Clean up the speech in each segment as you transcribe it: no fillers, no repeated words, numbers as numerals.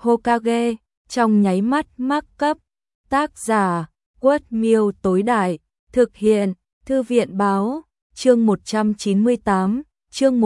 Hokage, trong nháy mắt mắc cấp. Tác giả, Quất Miêu tối đại, thực hiện, Thư viện báo, chương 198, chương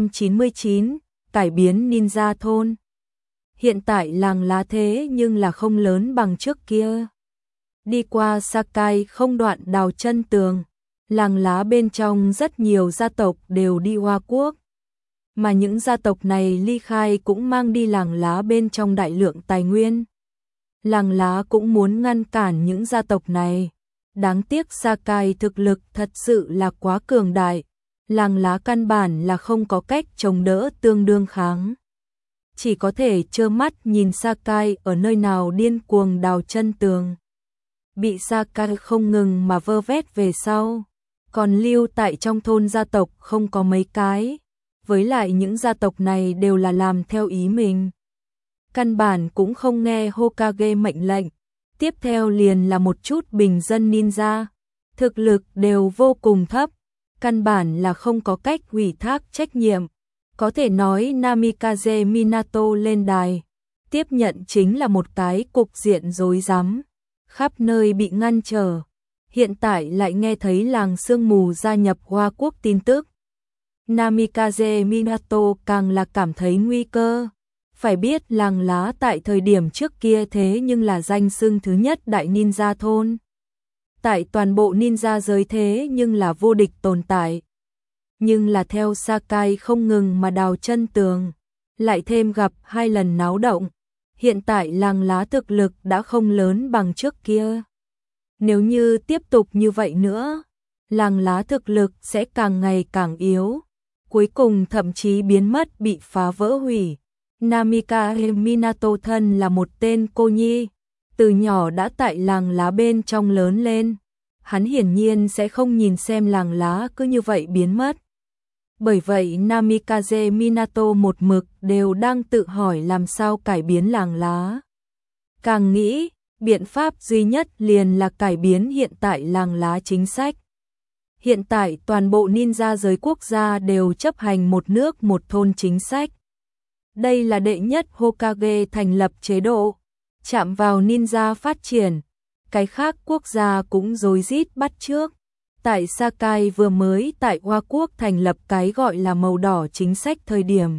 199, cải biến ninja thôn. Hiện tại làng lá thế nhưng là không lớn bằng trước kia. Đi qua Sakai không đoạn đào chân tường, làng lá bên trong rất nhiều gia tộc đều đi Hoa Quốc. Mà những gia tộc này ly khai cũng mang đi làng lá bên trong đại lượng tài nguyên. Làng lá cũng muốn ngăn cản những gia tộc này. Đáng tiếc Sakai thực lực thật sự là quá cường đại. Làng lá căn bản là không có cách chống đỡ tương đương kháng. Chỉ có thể trơ mắt nhìn Sakai ở nơi nào điên cuồng đào chân tường. Bị Sakai không ngừng mà vơ vét về sau. Còn lưu tại trong thôn gia tộc không có mấy cái. Với lại những gia tộc này đều là làm theo ý mình. Căn bản cũng không nghe Hokage mệnh lệnh. Tiếp theo liền là một chút bình dân ninja. Thực lực đều vô cùng thấp. Căn bản là không có cách ủy thác trách nhiệm. Có thể nói Namikaze Minato lên đài. Tiếp nhận chính là một cái cục diện rối rắm. Khắp nơi bị ngăn trở. Hiện tại lại nghe thấy làng sương mù gia nhập Hoa Quốc tin tức. Namikaze Minato càng là cảm thấy nguy cơ. Phải biết làng lá tại thời điểm trước kia thế nhưng là danh xưng thứ nhất đại ninja thôn. Tại toàn bộ ninja giới thế nhưng là vô địch tồn tại. Nhưng là theo Sakai không ngừng mà đào chân tường, lại thêm gặp 2 lần náo động. Hiện tại làng lá thực lực đã không lớn bằng trước kia. Nếu như tiếp tục như vậy nữa, làng lá thực lực sẽ càng ngày càng yếu. Cuối cùng thậm chí biến mất bị phá vỡ hủy. Namikaze Minato thân là một tên cô nhi, từ nhỏ đã tại làng lá bên trong lớn lên. Hắn hiển nhiên sẽ không nhìn xem làng lá cứ như vậy biến mất. Bởi vậy Namikaze Minato một mực đều đang tự hỏi làm sao cải biến làng lá. Càng nghĩ, biện pháp duy nhất liền là cải biến hiện tại làng lá chính sách. Hiện tại toàn bộ ninja giới quốc gia đều chấp hành một nước một thôn chính sách. Đây là đệ nhất Hokage thành lập chế độ, chạm vào ninja phát triển. Cái khác quốc gia cũng rối rít bắt chước. Tại Sakai vừa mới tại Hoa Quốc thành lập cái gọi là màu đỏ chính sách thời điểm.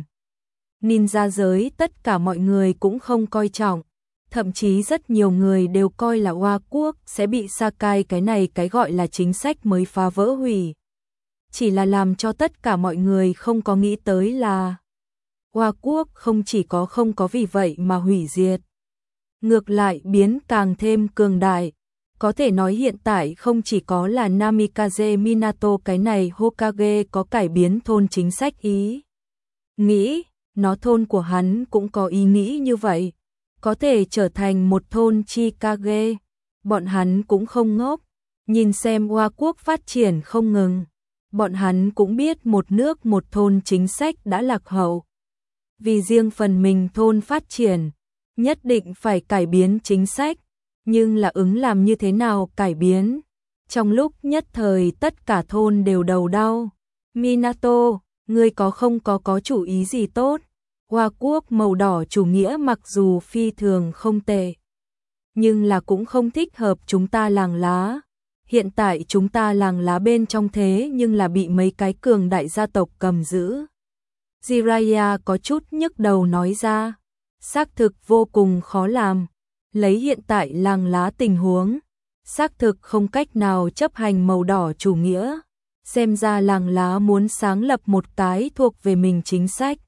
Ninja giới tất cả mọi người cũng không coi trọng. Thậm chí rất nhiều người đều coi là Hoa Quốc sẽ bị Sakai cái này cái gọi là chính sách mới phá vỡ hủy. Chỉ là làm cho tất cả mọi người không có nghĩ tới là Hoa Quốc không chỉ có không có vì vậy mà hủy diệt. Ngược lại biến càng thêm cường đại. Có thể nói hiện tại không chỉ có là Namikaze Minato cái này Hokage có cải biến thôn chính sách ý. Nghĩ, nó thôn của hắn cũng có ý nghĩ như vậy. Có thể trở thành một thôn Chikage. Bọn hắn cũng không ngốc. Nhìn xem Hoa Quốc phát triển không ngừng. Bọn hắn cũng biết một nước một thôn chính sách đã lạc hậu. Vì riêng phần mình thôn phát triển, nhất định phải cải biến chính sách. Nhưng là ứng làm như thế nào cải biến? Trong lúc nhất thời tất cả thôn đều đầu đau. Minato, ngươi không có chủ ý gì tốt. Hoa Quốc màu đỏ chủ nghĩa mặc dù phi thường không tệ, nhưng là cũng không thích hợp chúng ta làng lá. Hiện tại chúng ta làng lá bên trong thế nhưng là bị mấy cái cường đại gia tộc cầm giữ. Jiraiya có chút nhức đầu nói ra. Xác thực vô cùng khó làm. Lấy hiện tại làng lá tình huống, xác thực không cách nào chấp hành màu đỏ chủ nghĩa. Xem ra làng lá muốn sáng lập một cái thuộc về mình chính sách.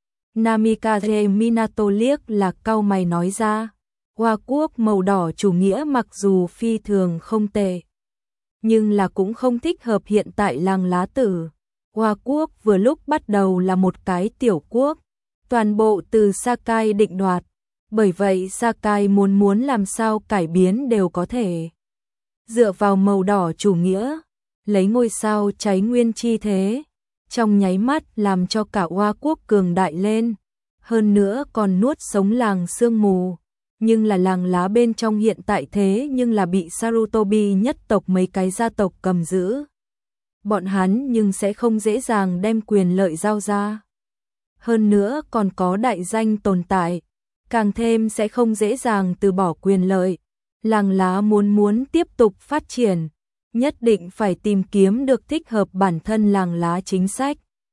Namikaze Minato liếc là cau mày nói ra. Hoa Quốc màu đỏ chủ nghĩa mặc dù phi thường không tệ, nhưng là cũng không thích hợp hiện tại làng lá tử. Hoa Quốc vừa lúc bắt đầu là một cái tiểu quốc, toàn bộ từ Sakai định đoạt. Bởi vậy Sakai muốn làm sao cải biến đều có thể. Dựa vào màu đỏ chủ nghĩa, lấy ngôi sao cháy nguyên chi thế, trong nháy mắt làm cho cả Hoa Quốc cường đại lên. Hơn nữa còn nuốt sống làng sương mù. Nhưng là làng lá bên trong hiện tại thế nhưng là bị Sarutobi nhất tộc mấy cái gia tộc cầm giữ. Bọn hắn nhưng sẽ không dễ dàng đem quyền lợi giao ra. Hơn nữa còn có đại danh tồn tại. càng thêm sẽ không dễ dàng từ bỏ quyền lợi. Làng lá muốn tiếp tục phát triển, nhất định phải tìm kiếm được thích hợp bản thân làng lá chính sách.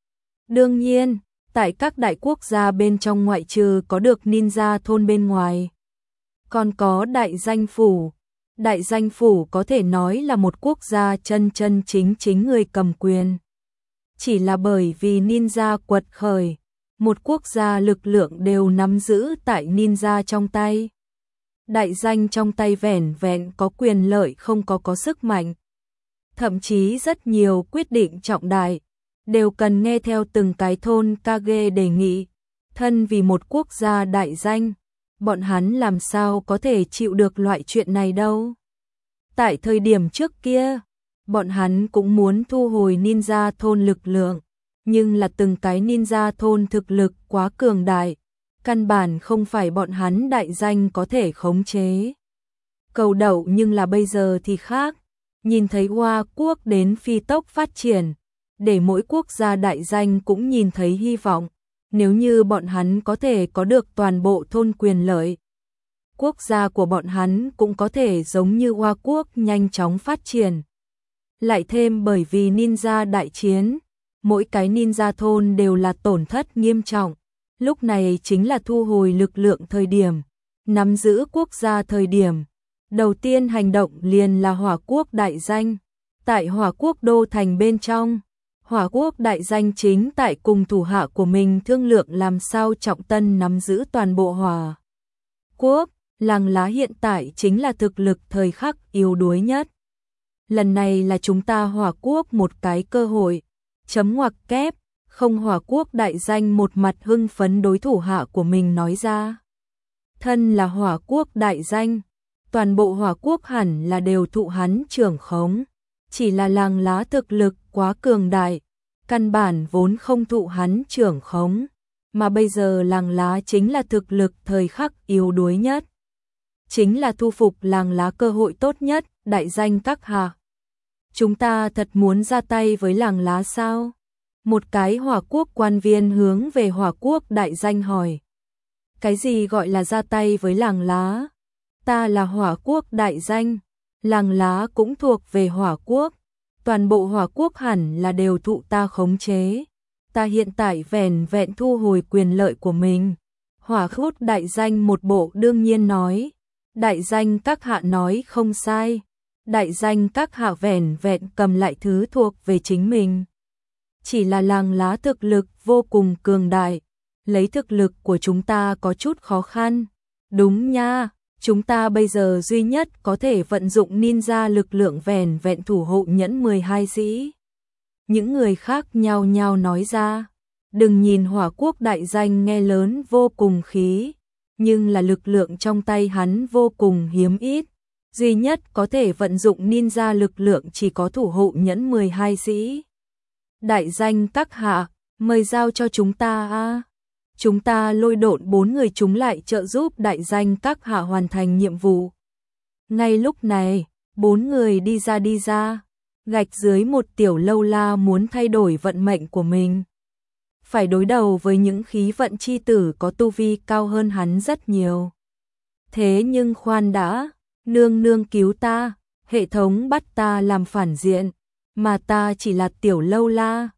Đương nhiên, tại các đại quốc gia bên trong ngoại trừ có được ninja thôn bên ngoài, còn có đại danh phủ. Đại danh phủ có thể nói là một quốc gia chân chính người cầm quyền. Chỉ là bởi vì ninja quật khởi, một quốc gia lực lượng đều nắm giữ tại ninja trong tay. Đại danh trong tay vẻn vẹn có quyền lợi không có sức mạnh. Thậm chí rất nhiều quyết định trọng đại đều cần nghe theo từng cái thôn Kage đề nghị. Thân vì một quốc gia đại danh, bọn hắn làm sao có thể chịu được loại chuyện này đâu. Tại thời điểm trước kia, bọn hắn cũng muốn thu hồi ninja thôn lực lượng, nhưng là từng cái ninja thôn thực lực quá cường đại, căn bản không phải bọn hắn đại danh có thể khống chế. Cầu đậu nhưng là bây giờ thì khác, nhìn thấy Hoa quốc đến phi tốc phát triển, để mỗi quốc gia đại danh cũng nhìn thấy hy vọng, nếu như bọn hắn có thể có được toàn bộ thôn quyền lợi. Quốc gia của bọn hắn cũng có thể giống như Hoa quốc nhanh chóng phát triển. Lại thêm bởi vì ninja đại chiến, mỗi cái ninja thôn đều là tổn thất nghiêm trọng. Lúc này chính là thu hồi lực lượng thời điểm, nắm giữ quốc gia thời điểm. Đầu tiên hành động liền là Hỏa quốc đại danh. Tại Hỏa quốc đô thành bên trong, Hỏa quốc đại danh chính tại cùng thủ hạ của mình thương lượng làm sao trọng tân nắm giữ toàn bộ Hỏa quốc. Làng lá hiện tại chính là thực lực thời khắc yếu đuối nhất. Lần này là chúng ta Hỏa quốc một cái cơ hội. Chấm ngoặc kép, không. Hỏa quốc đại danh một mặt hưng phấn đối thủ hạ của mình nói ra. Thân là Hỏa quốc đại danh, toàn bộ Hỏa quốc hẳn là đều thụ hắn trưởng khống. Chỉ là làng lá thực lực quá cường đại, căn bản vốn không thụ hắn trưởng khống. Mà bây giờ làng lá chính là thực lực thời khắc yếu đuối nhất. Chính là thu phục làng lá cơ hội tốt nhất. Đại danh các hạ, chúng ta thật muốn ra tay với làng lá sao? Một cái Hỏa quốc quan viên hướng về Hỏa quốc đại danh hỏi. Cái gì gọi là ra tay với làng lá? Ta là Hỏa quốc đại danh, làng lá cũng thuộc về Hỏa quốc. Toàn bộ Hỏa quốc hẳn là đều thụ ta khống chế. Ta hiện tại vẻn vẹn thu hồi quyền lợi của mình. Hỏa quốc đại danh một bộ đương nhiên nói. Đại danh các hạ nói không sai. Đại danh các hạ vẻn vẹn cầm lại thứ thuộc về chính mình. Chỉ là làng lá thực lực vô cùng cường đại. Lấy thực lực của chúng ta có chút khó khăn. Đúng nha, chúng ta bây giờ duy nhất có thể vận dụng ninja lực lượng vẻn vẹn thủ hộ nhẫn 12 sĩ. Những người khác nhao nhao nói ra. Đừng nhìn Hỏa quốc đại danh nghe lớn vô cùng khí, nhưng là lực lượng trong tay hắn vô cùng hiếm ít. Duy nhất có thể vận dụng ninja lực lượng chỉ có thủ hộ nhẫn 12 sĩ. Đại danh các hạ, mời giao cho chúng ta a. Chúng ta lôi độn 4 người chúng lại trợ giúp đại danh các hạ hoàn thành nhiệm vụ. Ngay lúc này, 4 người đi ra, gạch dưới một tiểu lâu la muốn thay đổi vận mệnh của mình. Phải đối đầu với những khí vận chi tử có tu vi cao hơn hắn rất nhiều. Thế nhưng khoan đã, nương nương cứu ta, hệ thống bắt ta làm phản diện, mà ta chỉ là tiểu lâu la,